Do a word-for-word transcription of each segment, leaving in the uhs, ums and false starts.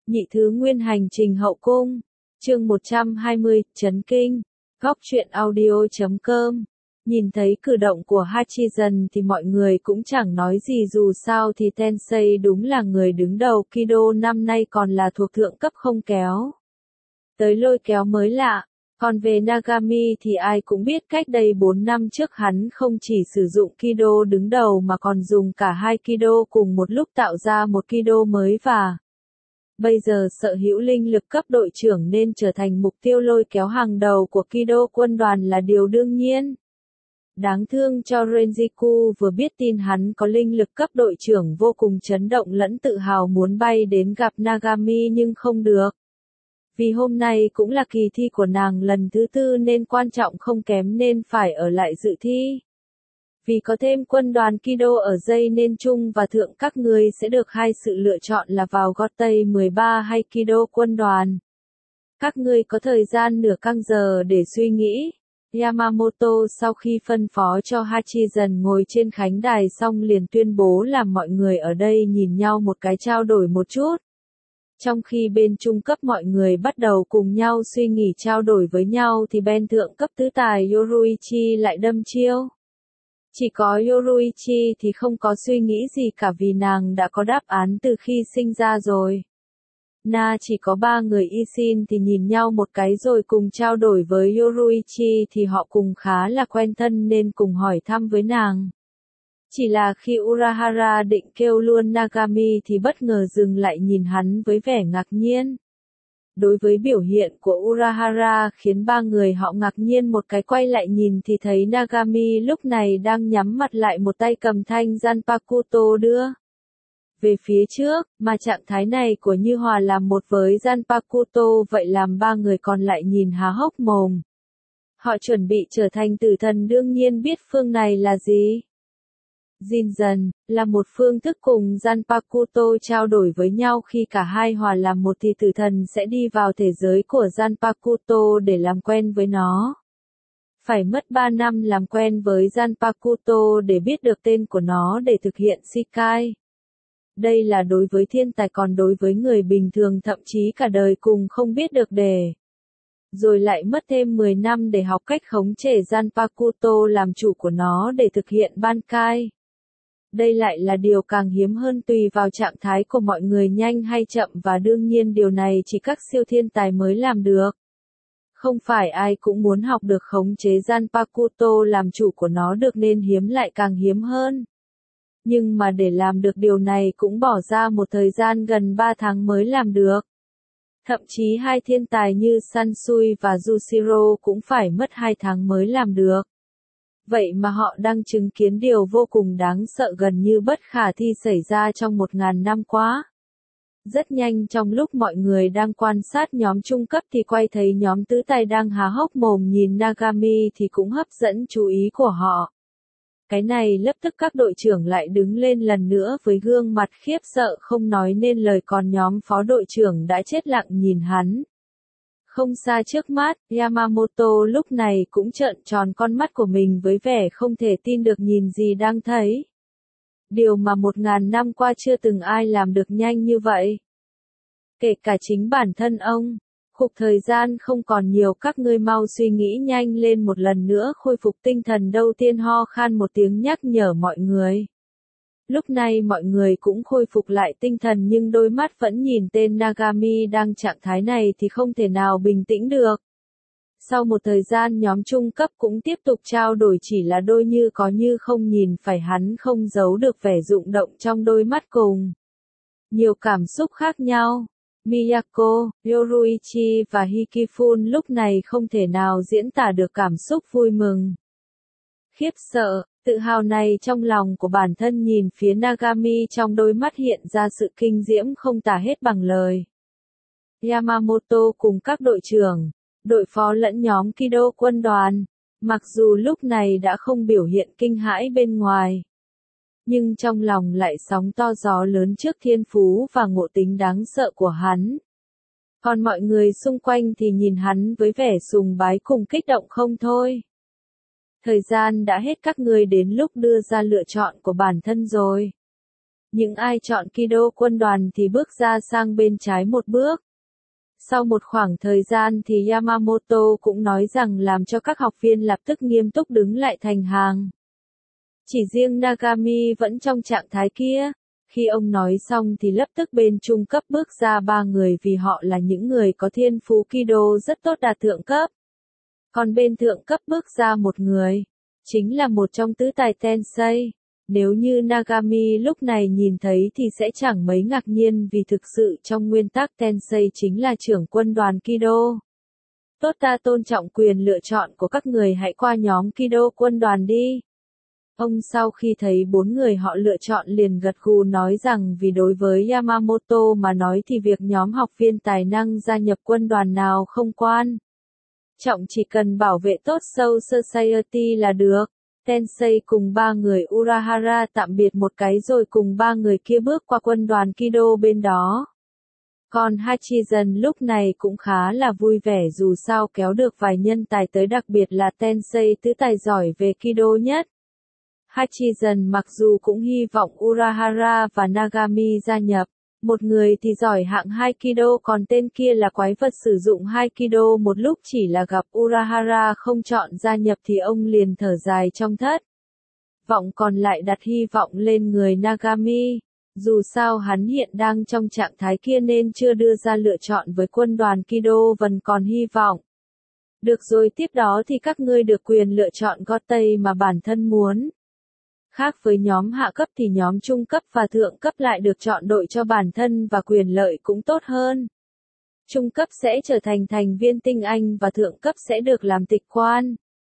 Nhị thứ nguyên hành trình hậu cung. Chương một trăm hai mươi, chấn kinh. Góc truyện audio chấm com. Nhìn thấy cử động của Hachizen thì mọi người cũng chẳng nói gì, dù sao thì Tensei đúng là người đứng đầu Kido năm nay, còn là thuộc thượng cấp không kéo tới lôi kéo mới lạ. Còn về Nagami thì ai cũng biết cách đây bốn năm trước hắn không chỉ sử dụng Kido đứng đầu mà còn dùng cả hai Kido cùng một lúc tạo ra một Kido mới, và bây giờ sở hữu linh lực cấp đội trưởng nên trở thành mục tiêu lôi kéo hàng đầu của Kido quân đoàn là điều đương nhiên. Đáng thương cho Renjiku vừa biết tin hắn có linh lực cấp đội trưởng vô cùng chấn động lẫn tự hào, muốn bay đến gặp Nagami nhưng không được. Vì hôm nay cũng là kỳ thi của nàng lần thứ tư nên quan trọng không kém nên phải ở lại dự thi. Vì có thêm quân đoàn Kido ở dây nên Trung và Thượng các người sẽ được hai sự lựa chọn là vào Gotei mười ba hay Kido quân đoàn. Các ngươi có thời gian nửa canh giờ để suy nghĩ. Yamamoto sau khi phân phó cho Hachizen ngồi trên khánh đài xong liền tuyên bố làm mọi người ở đây nhìn nhau một cái, trao đổi một chút. Trong khi bên trung cấp mọi người bắt đầu cùng nhau suy nghĩ trao đổi với nhau thì bên thượng cấp tứ tài Yoruichi lại đâm chiêu. Chỉ có Yoruichi thì không có suy nghĩ gì cả vì nàng đã có đáp án từ khi sinh ra rồi. Na chỉ có ba người Ishin thì nhìn nhau một cái rồi cùng trao đổi với Yoruichi thì họ cùng khá là quen thân nên cùng hỏi thăm với nàng. Chỉ là khi Urahara định kêu luôn Nagami thì bất ngờ dừng lại nhìn hắn với vẻ ngạc nhiên. Đối với biểu hiện của Urahara khiến ba người họ ngạc nhiên một cái, quay lại nhìn thì thấy Nagami lúc này đang nhắm mặt lại, một tay cầm thanh Zanpakuto đưa về phía trước, mà trạng thái này của Như Hòa làm một với Zanpakuto vậy làm ba người còn lại nhìn há hốc mồm. Họ chuẩn bị trở thành tử thần đương nhiên biết phương này là gì. Jinzen là một phương thức cùng Zanpakuto trao đổi với nhau, khi cả hai hòa làm một thì tử thần sẽ đi vào thể giới của Zanpakuto để làm quen với nó. Phải mất ba năm làm quen với Zanpakuto để biết được tên của nó để thực hiện Shikai. Đây là đối với thiên tài, còn đối với người bình thường thậm chí cả đời cùng không biết được đề. Rồi lại mất thêm mười năm để học cách khống chế Zanpakuto làm chủ của nó để thực hiện Bankai. Đây lại là điều càng hiếm hơn, tùy vào trạng thái của mọi người nhanh hay chậm, và đương nhiên điều này chỉ các siêu thiên tài mới làm được. Không phải ai cũng muốn học được khống chế Zanpakuto làm chủ của nó được nên hiếm lại càng hiếm hơn. Nhưng mà để làm được điều này cũng bỏ ra một thời gian gần ba tháng mới làm được. Thậm chí hai thiên tài như Sansui và Yushiro cũng phải mất hai tháng mới làm được. Vậy mà họ đang chứng kiến điều vô cùng đáng sợ, gần như bất khả thi xảy ra trong một ngàn năm quá. Rất nhanh trong lúc mọi người đang quan sát nhóm trung cấp thì quay thấy nhóm tứ tài đang há hốc mồm nhìn Nagami thì cũng hấp dẫn chú ý của họ. Cái này lập tức các đội trưởng lại đứng lên lần nữa với gương mặt khiếp sợ không nói nên lời, còn nhóm phó đội trưởng đã chết lặng nhìn hắn. Không xa trước mắt, Yamamoto lúc này cũng trợn tròn con mắt của mình với vẻ không thể tin được nhìn gì đang thấy. Điều mà một ngàn năm qua chưa từng ai làm được nhanh như vậy. Kể cả chính bản thân ông. Khục thời gian không còn nhiều, các ngươi mau suy nghĩ nhanh lên một lần nữa khôi phục tinh thần. Đầu tiên ho khan một tiếng nhắc nhở mọi người. Lúc này mọi người cũng khôi phục lại tinh thần nhưng đôi mắt vẫn nhìn tên Nagami đang trạng thái này thì không thể nào bình tĩnh được. Sau một thời gian nhóm trung cấp cũng tiếp tục trao đổi, chỉ là đôi như có như không nhìn phải hắn không giấu được vẻ rụng động trong đôi mắt cùng nhiều cảm xúc khác nhau. Miyako, Yoruichi và Hikifun lúc này không thể nào diễn tả được cảm xúc vui mừng, khiếp sợ, tự hào này trong lòng của bản thân. Nhìn phía Nagami trong đôi mắt hiện ra sự kinh diễm không tả hết bằng lời. Yamamoto cùng các đội trưởng, đội phó lẫn nhóm Kido quân đoàn, mặc dù lúc này đã không biểu hiện kinh hãi bên ngoài, nhưng trong lòng lại sóng to gió lớn trước thiên phú và ngộ tính đáng sợ của hắn. Còn mọi người xung quanh thì nhìn hắn với vẻ sùng bái cùng kích động không thôi. Thời gian đã hết, các ngươi đến lúc đưa ra lựa chọn của bản thân rồi. Những ai chọn Kido quân đoàn thì bước ra sang bên trái một bước. Sau một khoảng thời gian thì Yamamoto cũng nói rằng làm cho các học viên lập tức nghiêm túc đứng lại thành hàng. Chỉ riêng Nagami vẫn trong trạng thái kia. Khi ông nói xong thì lập tức bên trung cấp bước ra ba người vì họ là những người có thiên phú Kido rất tốt đạt thượng cấp. Còn bên thượng cấp bước ra một người, chính là một trong tứ tài Tensei. Nếu như Nagami lúc này nhìn thấy thì sẽ chẳng mấy ngạc nhiên vì thực sự trong nguyên tắc Tensei chính là trưởng quân đoàn Kido. Tốt, ta tôn trọng quyền lựa chọn của các người, hãy qua nhóm Kido quân đoàn đi. Ông sau khi thấy bốn người họ lựa chọn liền gật gù nói rằng vì đối với Yamamoto mà nói thì việc nhóm học viên tài năng gia nhập quân đoàn nào không quan trọng, chỉ cần bảo vệ tốt Soul Society là được. Tensei cùng ba người Urahara tạm biệt một cái rồi cùng ba người kia bước qua quân đoàn Kido bên đó. Còn Hachizen lúc này cũng khá là vui vẻ dù sao kéo được vài nhân tài tới, đặc biệt là Tensei tứ tài giỏi về Kido nhất. Hachizen mặc dù cũng hy vọng Urahara và Nagami gia nhập. Một người thì giỏi hạng hai Kido còn tên kia là quái vật sử dụng hai Kido một lúc, chỉ là gặp Urahara không chọn gia nhập thì ông liền thở dài trong thất vọng, còn lại đặt hy vọng lên người Nagami. Dù sao hắn hiện đang trong trạng thái kia nên chưa đưa ra lựa chọn với quân đoàn Kido, vẫn còn hy vọng. Được rồi, tiếp đó thì các ngươi được quyền lựa chọn Gotei mà bản thân muốn. Khác với nhóm hạ cấp thì nhóm trung cấp và thượng cấp lại được chọn đội cho bản thân và quyền lợi cũng tốt hơn. Trung cấp sẽ trở thành thành viên tinh anh và thượng cấp sẽ được làm tịch quan.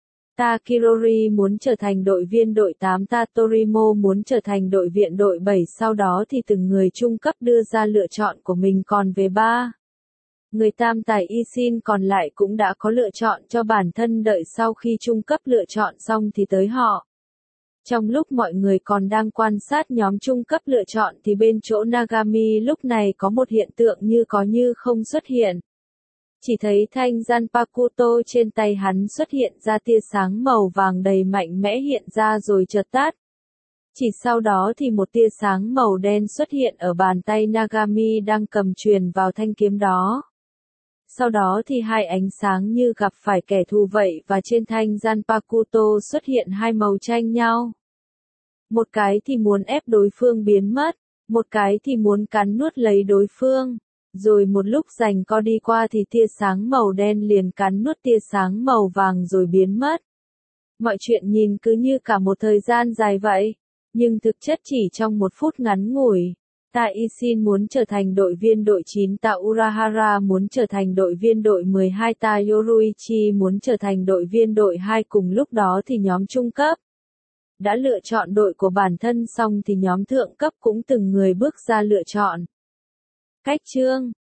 Takirori muốn trở thành đội viên đội tám, Tatorimo muốn trở thành đội viện đội bảy, sau đó thì từng người trung cấp đưa ra lựa chọn của mình, còn về ba người tam tài Ishin còn lại cũng đã có lựa chọn cho bản thân, đợi sau khi trung cấp lựa chọn xong thì tới họ. Trong lúc mọi người còn đang quan sát nhóm trung cấp lựa chọn thì bên chỗ Nagami lúc này có một hiện tượng như có như không xuất hiện. Chỉ thấy thanh Zanpakuto trên tay hắn xuất hiện ra tia sáng màu vàng đầy mạnh mẽ hiện ra rồi chợt tắt. Chỉ sau đó thì một tia sáng màu đen xuất hiện ở bàn tay Nagami đang cầm truyền vào thanh kiếm đó. Sau đó thì hai ánh sáng như gặp phải kẻ thù vậy và trên thanh Zanpakuto xuất hiện hai màu tranh nhau. Một cái thì muốn ép đối phương biến mất, một cái thì muốn cắn nuốt lấy đối phương. Rồi một lúc rành co đi qua thì tia sáng màu đen liền cắn nuốt tia sáng màu vàng rồi biến mất. Mọi chuyện nhìn cứ như cả một thời gian dài vậy, nhưng thực chất chỉ trong một phút ngắn ngủi. Ta Ishin muốn trở thành đội viên đội chín, Ta Urahara muốn trở thành đội viên đội mười hai, Ta Yoruichi muốn trở thành đội viên đội hai. Cùng lúc đó thì nhóm trung cấp đã lựa chọn đội của bản thân xong thì nhóm thượng cấp cũng từng người bước ra lựa chọn. Cách chương